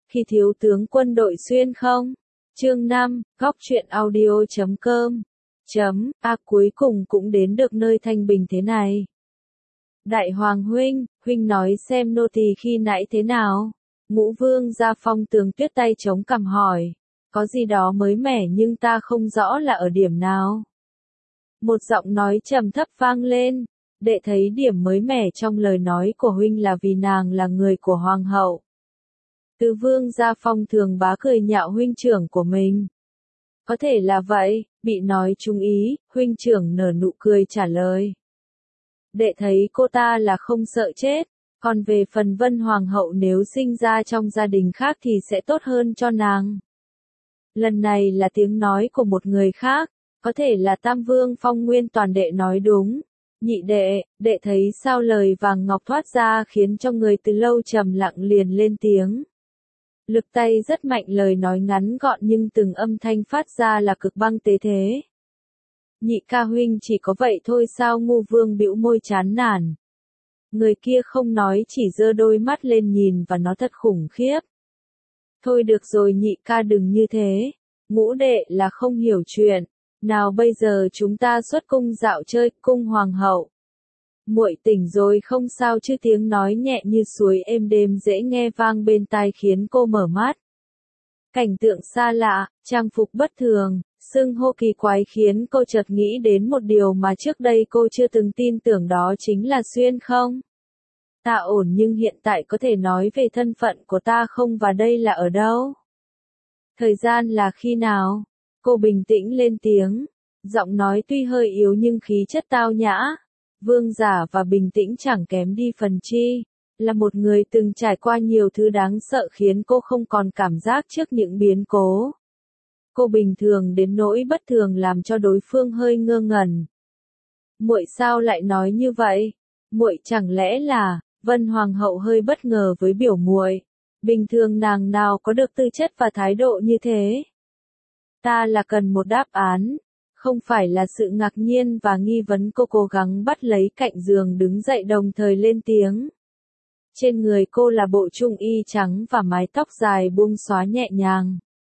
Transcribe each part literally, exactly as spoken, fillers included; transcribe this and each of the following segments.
khi thiếu tướng quân đội xuyên không? Chương năm, góc truyện audio chấm com. Chấm, a cuối cùng cũng đến được nơi thanh bình thế này. Đại hoàng huynh, huynh nói xem nô tỳ khi nãy thế nào? Ngũ vương gia Phong Tường Tuyết tay chống cằm hỏi. Có gì đó mới mẻ nhưng ta không rõ là ở điểm nào. Một giọng nói trầm thấp vang lên. Đệ thấy điểm mới mẻ trong lời nói của huynh là vì nàng là người của hoàng hậu. Tứ vương gia Phong Thường Bá cười nhạo huynh trưởng của mình. Có thể là vậy, bị nói trúng ý, huynh trưởng nở nụ cười trả lời. Đệ thấy cô ta là không sợ chết, còn về phần Vân Hoàng hậu nếu sinh ra trong gia đình khác thì sẽ tốt hơn cho nàng. Lần này là tiếng nói của một người khác, có thể là Tam Vương Phong Nguyên Toàn đệ nói đúng. Nhị đệ, đệ thấy sao lời vàng ngọc thoát ra khiến cho người từ lâu trầm lặng liền lên tiếng. Lực tay rất mạnh, lời nói ngắn gọn nhưng từng âm thanh phát ra là cực băng tế thế. Nhị ca huynh chỉ có vậy thôi sao? Ngu Vương bĩu môi chán nản. Người kia không nói chỉ giơ đôi mắt lên nhìn và nó thật khủng khiếp. Thôi được rồi nhị ca đừng như thế, ngũ đệ là không hiểu chuyện. Nào bây giờ chúng ta xuất cung dạo chơi, cung hoàng hậu. Muội tỉnh rồi không sao chứ? Tiếng nói nhẹ như suối êm đềm dễ nghe vang bên tai khiến cô mở mắt. Cảnh tượng xa lạ, trang phục bất thường, xưng hô kỳ quái khiến cô chợt nghĩ đến một điều mà trước đây cô chưa từng tin tưởng, đó chính là Xuyên không? Ta ổn nhưng hiện tại có thể nói về thân phận của ta không và đây là ở đâu? Thời gian là khi nào? Cô bình tĩnh lên tiếng, giọng nói tuy hơi yếu nhưng khí chất tao nhã, vương giả và bình tĩnh chẳng kém đi phần chi, là một người từng trải qua nhiều thứ đáng sợ khiến cô không còn cảm giác trước những biến cố. Cô bình thường đến nỗi bất thường làm cho đối phương hơi ngơ ngẩn. Muội sao lại nói như vậy? Muội chẳng lẽ là? Vân Hoàng hậu hơi bất ngờ với biểu muội. Bình thường nàng nào có được tư chất và thái độ như thế? Ta là cần một đáp án, không phải là sự ngạc nhiên và nghi vấn. Cô cố gắng bắt lấy cạnh giường đứng dậy đồng thời lên tiếng. Trên người cô là bộ trung y trắng và mái tóc dài buông xóa nhẹ nhàng.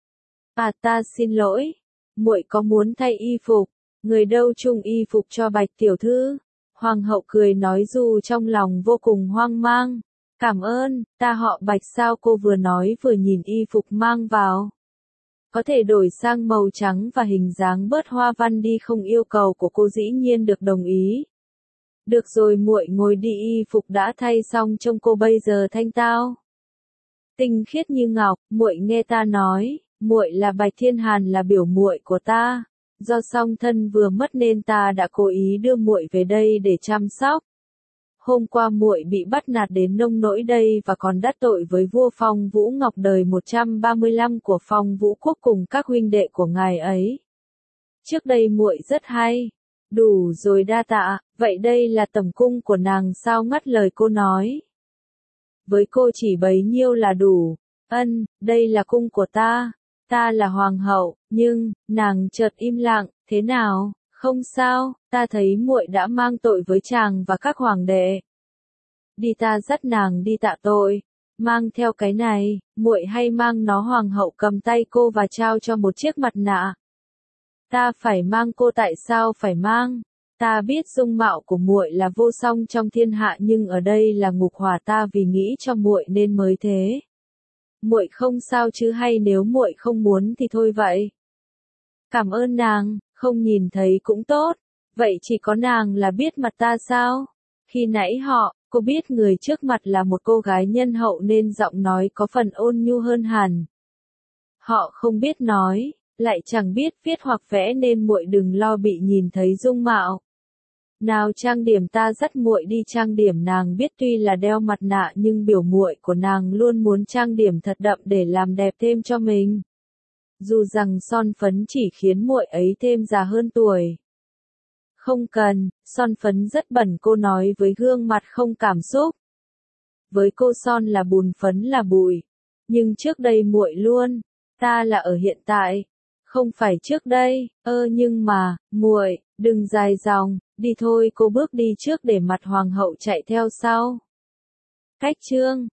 À ta xin lỗi, muội có muốn thay y phục? Người đâu trung y phục cho Bạch tiểu thư? Hoàng hậu cười nói dù trong lòng vô cùng hoang mang. Cảm ơn, ta họ Bạch sao? Cô vừa nói vừa nhìn y phục mang vào. Có thể đổi sang màu trắng và hình dáng bớt hoa văn đi không? Yêu cầu của cô dĩ nhiên được đồng ý. Được rồi muội ngồi đi, y phục đã thay xong trông cô bây giờ thanh tao, tinh khiết như ngọc. Muội nghe ta nói, muội là Bạch Thiên Hàn, là biểu muội của ta. Do song thân vừa mất nên ta đã cố ý đưa muội về đây để chăm sóc. Hôm qua muội bị bắt nạt đến nông nỗi đây và còn đắc tội với vua Phong Vũ Ngọc đời một trăm ba mươi lăm của Phong Vũ Quốc cùng các huynh đệ của ngài ấy. Trước đây muội rất hay. Đủ rồi đa tạ, vậy đây là tẩm cung của nàng sao? Ngắt lời cô nói. Với cô chỉ bấy nhiêu là đủ. Ân, đây là cung của ta. Ta là hoàng hậu, nhưng, nàng chợt im lặng, thế nào? Không sao, ta thấy muội đã mang tội với chàng và các hoàng đệ. Đi, ta dắt nàng đi tạ tội. Mang theo cái này, muội hay mang nó? Hoàng hậu cầm tay cô và trao cho một chiếc mặt nạ. Ta phải mang cô? Tại sao phải mang? Ta biết dung mạo của muội là vô song trong thiên hạ nhưng ở đây là ngục hỏa, ta vì nghĩ cho muội nên mới thế. Muội không sao chứ? Hay nếu muội không muốn thì thôi vậy. Cảm ơn nàng, không nhìn thấy cũng tốt. Vậy chỉ có nàng là biết mặt ta sao? Khi nãy họ, cô biết người trước mặt là một cô gái nhân hậu nên giọng nói có phần ôn nhu hơn hẳn. Họ không biết nói, lại chẳng biết viết hoặc vẽ nên muội đừng lo bị nhìn thấy dung mạo. Nào trang điểm, ta dắt muội đi trang điểm. Nàng biết tuy là đeo mặt nạ nhưng biểu muội của nàng luôn muốn trang điểm thật đậm để làm đẹp thêm cho mình. Dù rằng son phấn chỉ khiến muội ấy thêm già hơn tuổi. Không cần, son phấn rất bẩn, cô nói với gương mặt không cảm xúc. Với cô son là bùn, phấn là bụi. Nhưng trước đây muội luôn, ta là ở hiện tại, không phải trước đây. Ơ nhưng mà, muội, đừng dài dòng, đi thôi. Cô bước đi trước để mặt hoàng hậu chạy theo sau. Cách chương